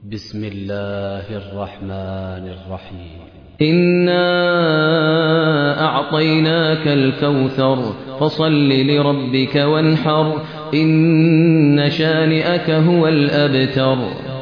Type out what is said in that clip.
بسم الله الرحمن الرحيم إنا أعطيناك الكوثر فصل لربك وانحر إن شانئك هو الأبتر.